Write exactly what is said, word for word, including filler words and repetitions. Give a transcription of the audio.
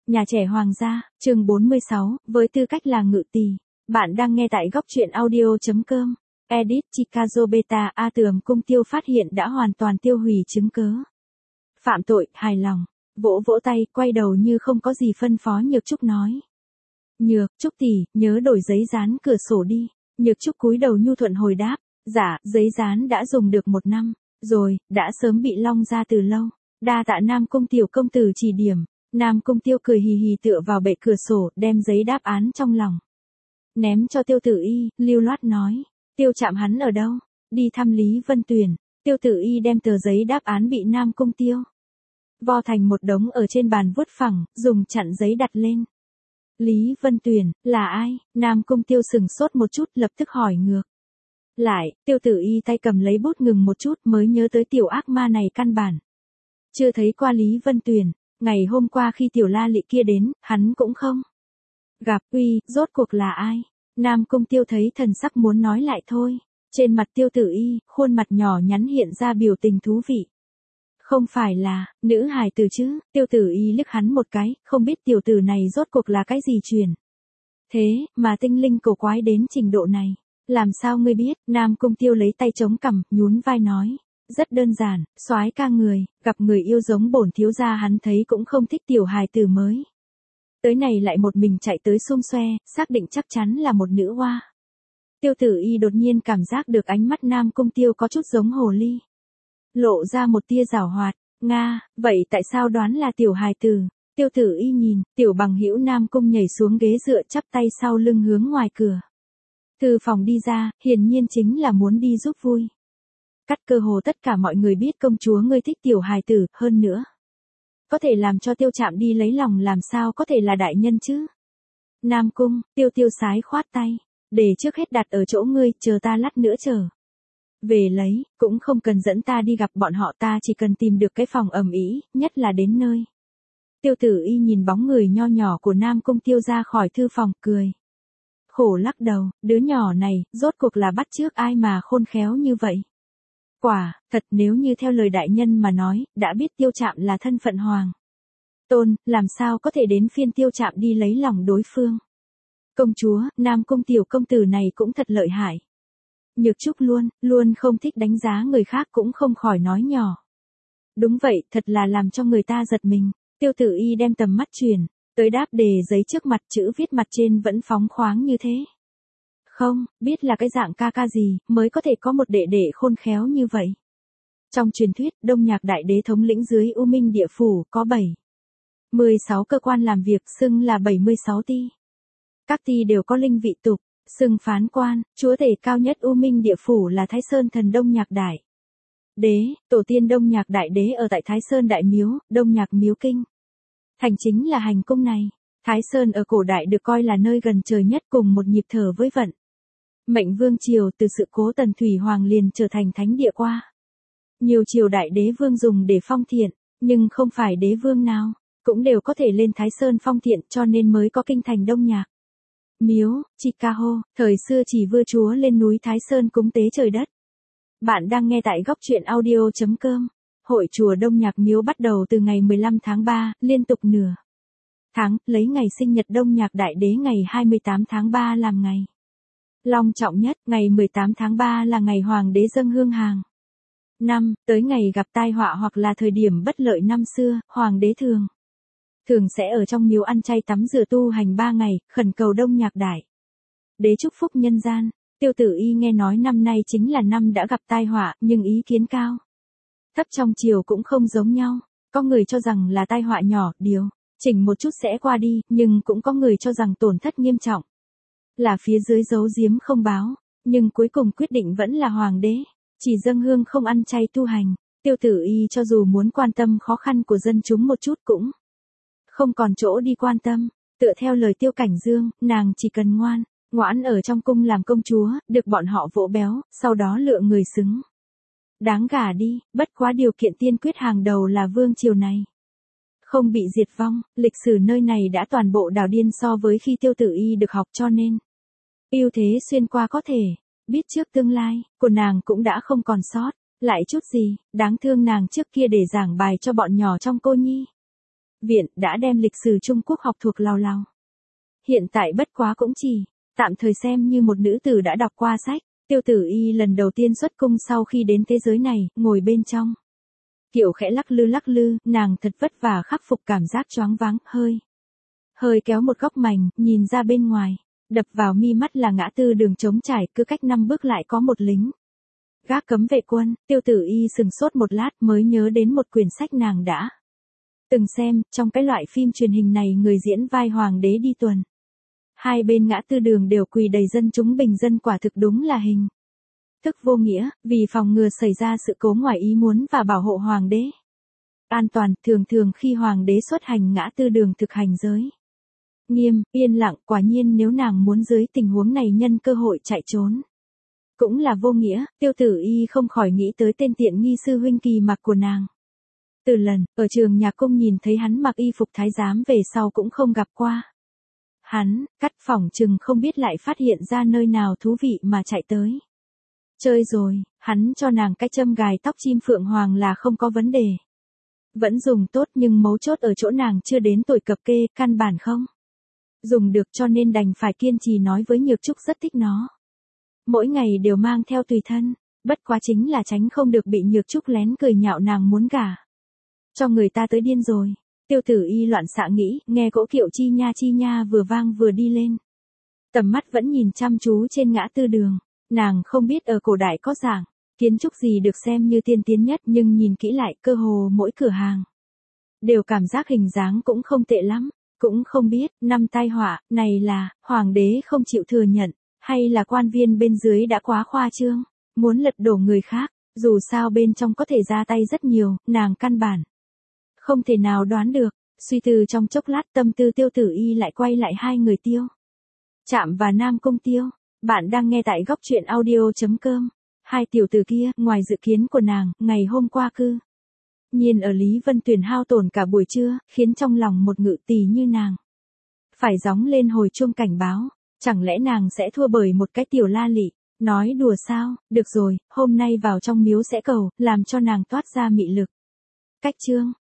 Nhà trẻ hoàng gia, chương bốn mươi sáu, với tư cách là ngự tỳ. Bạn đang nghe tại góc truyện audio.com. Edit Chicago Beta A Tường Cung Tiêu phát hiện đã hoàn toàn tiêu hủy chứng cớ. Phạm tội, hài lòng. Vỗ vỗ tay, quay đầu như không có gì phân phó Nhược Trúc nói. Nhược Trúc tỷ, nhớ đổi giấy dán cửa sổ đi. Nhược Trúc cúi đầu nhu thuận hồi đáp. Dạ, giấy dán đã dùng được một năm, rồi, đã sớm bị long ra từ lâu. Đa tạ Nam Cung tiểu công tử chỉ điểm. Nam Cung Tiêu cười hì hì tựa vào bệ cửa sổ, đem giấy đáp án trong lòng. Ném cho Tiêu Tử Y, lưu loát nói. Tiêu Trạm hắn ở đâu? Đi thăm Lý Vân Tuyền. Tiêu Tử Y đem tờ giấy đáp án bị Nam Cung Tiêu vo thành một đống ở trên bàn vuốt phẳng, dùng chặn giấy đặt lên. Lý Vân Tuyền, là ai? Nam Cung Tiêu sừng sốt một chút, lập tức hỏi ngược. Lại, Tiêu Tử Y tay cầm lấy bút ngừng một chút mới nhớ tới tiểu ác ma này căn bản. Chưa thấy qua Lý Vân Tuyền. Ngày hôm qua khi tiểu la lị kia đến, hắn cũng không gặp. Uy, rốt cuộc là ai? Nam Cung Tiêu thấy thần sắc muốn nói lại thôi. Trên mặt Tiêu Tử Y, khuôn mặt nhỏ nhắn hiện ra biểu tình thú vị. Không phải là, nữ hài tử chứ? Tiêu Tử Y liếc hắn một cái, không biết tiểu tử này rốt cuộc là cái gì truyền. Thế, mà tinh linh cổ quái đến trình độ này. Làm sao ngươi biết? Nam Cung Tiêu lấy tay chống cằm, nhún vai nói. Rất đơn giản, soái ca người, gặp người yêu giống bổn thiếu gia hắn thấy cũng không thích tiểu hài tử mới. Tới này lại một mình chạy tới xung xoe, xác định chắc chắn là một nữ hoa. Tiêu Tử Y đột nhiên cảm giác được ánh mắt Nam Cung Tiêu có chút giống hồ ly. Lộ ra một tia giảo hoạt, Nga, vậy tại sao đoán là tiểu hài tử? Tiêu Tử Y nhìn, tiểu bằng hữu Nam Cung nhảy xuống ghế dựa chắp tay sau lưng hướng ngoài cửa. Từ phòng đi ra, hiển nhiên chính là muốn đi giúp vui. Cắt cơ hồ tất cả mọi người biết công chúa ngươi thích tiểu hài tử, hơn nữa. Có thể làm cho Tiêu Trạm đi lấy lòng làm sao có thể là đại nhân chứ? Nam Cung, Tiêu Tiêu sái khoát tay. Để trước hết đặt ở chỗ ngươi, chờ ta lát nữa chờ. Về lấy, cũng không cần dẫn ta đi gặp bọn họ, ta chỉ cần tìm được cái phòng ầm ĩ, nhất là đến nơi. Tiêu Tử Y nhìn bóng người nho nhỏ của Nam Cung Tiêu ra khỏi thư phòng, cười. Khổ lắc đầu, đứa nhỏ này, rốt cuộc là bắt chước ai mà khôn khéo như vậy? Quả, thật nếu như theo lời đại nhân mà nói, đã biết Tiêu Trạm là thân phận hoàng tôn, làm sao có thể đến phiên Tiêu Trạm đi lấy lòng đối phương. Công chúa, Nam Cung tiểu công tử này cũng thật lợi hại. Nhược Trúc luôn, luôn không thích đánh giá người khác cũng không khỏi nói nhỏ. Đúng vậy, thật là làm cho người ta giật mình. Tiêu Tử Y đem tầm mắt chuyển tới đáp đề giấy trước mặt, chữ viết mặt trên vẫn phóng khoáng như thế. Không, biết là cái dạng ca ca gì, mới có thể có một đệ đệ khôn khéo như vậy. Trong truyền thuyết, Đông Nhạc Đại Đế thống lĩnh dưới U Minh Địa Phủ, có bảy mươi sáu cơ quan làm việc, xưng là bảy mươi sáu ti. Các ti đều có linh vị tục, xưng phán quan, chúa tể cao nhất U Minh Địa Phủ là Thái Sơn thần Đông Nhạc Đại Đế, tổ tiên Đông Nhạc Đại Đế ở tại Thái Sơn Đại Miếu, Đông Nhạc Miếu Kinh. Thành chính là hành cung này. Thái Sơn ở cổ đại được coi là nơi gần trời nhất, cùng một nhịp thở với vận mệnh vương triều, từ sự cố Tần Thủy Hoàng liền trở thành thánh địa qua. Nhiều triều đại đế vương dùng để phong thiện, nhưng không phải đế vương nào cũng đều có thể lên Thái Sơn phong thiện, cho nên mới có kinh thành Đông Nhạc Miếu, Chicago, thời xưa chỉ vua chúa lên núi Thái Sơn cúng tế trời đất. Bạn đang nghe tại góc truyện audio.com. Hội chùa Đông Nhạc Miếu bắt đầu từ ngày mười lăm tháng ba, liên tục nửa tháng, lấy ngày sinh nhật Đông Nhạc Đại Đế ngày hai mươi tám tháng ba làm ngày long trọng nhất. Ngày mười tám tháng ba là ngày hoàng đế dâng hương hàng năm, tới ngày gặp tai họa hoặc là thời điểm bất lợi năm xưa, hoàng đế thường thường sẽ ở trong miếu ăn chay tắm rửa tu hành ba ngày, khẩn cầu Đông Nhạc Đại Đế chúc phúc nhân gian. Tiêu Tử Y nghe nói năm nay chính là năm đã gặp tai họa, nhưng ý kiến cao thấp trong triều cũng không giống nhau. Có người cho rằng là tai họa nhỏ, điều chỉnh một chút sẽ qua đi, nhưng cũng có người cho rằng tổn thất nghiêm trọng, là phía dưới giấu giếm không báo, nhưng cuối cùng quyết định vẫn là hoàng đế chỉ dâng hương không ăn chay tu hành. Tiêu Tử Y cho dù muốn quan tâm khó khăn của dân chúng một chút cũng không còn chỗ đi quan tâm. Tựa theo lời Tiêu Cảnh Dương, nàng chỉ cần ngoan ngoãn ở trong cung làm công chúa, được bọn họ vỗ béo, sau đó lựa người xứng đáng gả đi. Bất quá điều kiện tiên quyết hàng đầu là vương triều này không bị diệt vong. Lịch sử nơi này đã toàn bộ đảo điên so với khi Tiêu Tử Y được học, cho nên ưu thế xuyên qua có thể biết trước tương lai của nàng cũng đã không còn sót lại chút gì. Đáng thương nàng trước kia để giảng bài cho bọn nhỏ trong cô nhi viện đã đem lịch sử Trung Quốc học thuộc lào lào. Hiện tại bất quá cũng chỉ, tạm thời xem như một nữ tử đã đọc qua sách. Tiêu Tử Y lần đầu tiên xuất cung sau khi đến thế giới này, ngồi bên trong kiệu khẽ lắc lư lắc lư, nàng thật vất vả khắc phục cảm giác choáng váng, hơi hơi kéo một góc mảnh, nhìn ra bên ngoài, đập vào mi mắt là ngã tư đường trống trải, cứ cách năm bước lại có một lính gác cấm vệ quân. Tiêu Tử Y sừng sốt một lát mới nhớ đến một quyển sách nàng đã từng xem, trong cái loại phim truyền hình này người diễn vai hoàng đế đi tuần. Hai bên ngã tư đường đều quỳ đầy dân chúng bình dân, quả thực đúng là hình thức vô nghĩa, vì phòng ngừa xảy ra sự cố ngoài ý muốn và bảo hộ hoàng đế an toàn, thường thường khi hoàng đế xuất hành ngã tư đường thực hành giới nghiêm, yên lặng, quả nhiên nếu nàng muốn dưới tình huống này nhân cơ hội chạy trốn cũng là vô nghĩa. Tiêu Tử Y không khỏi nghĩ tới tên tiện nghi sư huynh Kỳ Mặc của nàng. Từ lần, ở trường nhạc cung nhìn thấy hắn mặc y phục thái giám về sau cũng không gặp qua. Hắn, cắt phỏng chừng không biết lại phát hiện ra nơi nào thú vị mà chạy tới. Chơi rồi, hắn cho nàng cái châm gài tóc chim phượng hoàng là không có vấn đề. Vẫn dùng tốt nhưng mấu chốt ở chỗ nàng chưa đến tuổi cập kê, căn bản không dùng được, cho nên đành phải kiên trì nói với Nhược Trúc rất thích nó. Mỗi ngày đều mang theo tùy thân, bất quá chính là tránh không được bị Nhược Trúc lén cười nhạo nàng muốn gả cho người ta tới điên rồi. Tiêu Tử Y loạn xạ nghĩ, nghe cỗ kiệu chi nha chi nha vừa vang vừa đi lên. Tầm mắt vẫn nhìn chăm chú trên ngã tư đường, nàng không biết ở cổ đại có dạng kiến trúc gì được xem như tiên tiến nhất, nhưng nhìn kỹ lại cơ hồ mỗi cửa hàng đều cảm giác hình dáng cũng không tệ lắm. Cũng không biết, năm tai họa, này là, hoàng đế không chịu thừa nhận, hay là quan viên bên dưới đã quá khoa trương, muốn lật đổ người khác, dù sao bên trong có thể ra tay rất nhiều, nàng căn bản không thể nào đoán được. Suy tư trong chốc lát, tâm tư Tiêu Tử Y lại quay lại hai người Tiêu Trạm và Nam Cung Tiêu. Bạn đang nghe tại góc truyện audio.com. Hai tiểu tử kia, ngoài dự kiến của nàng, ngày hôm qua cư nhiên ở Lý Vân Tuyền hao tổn cả buổi trưa, khiến trong lòng một ngự tỳ như nàng phải gióng lên hồi chuông cảnh báo. Chẳng lẽ nàng sẽ thua bởi một cái tiểu la lị? Nói đùa sao? Được rồi, hôm nay vào trong miếu sẽ cầu, làm cho nàng toát ra mị lực. Cách chương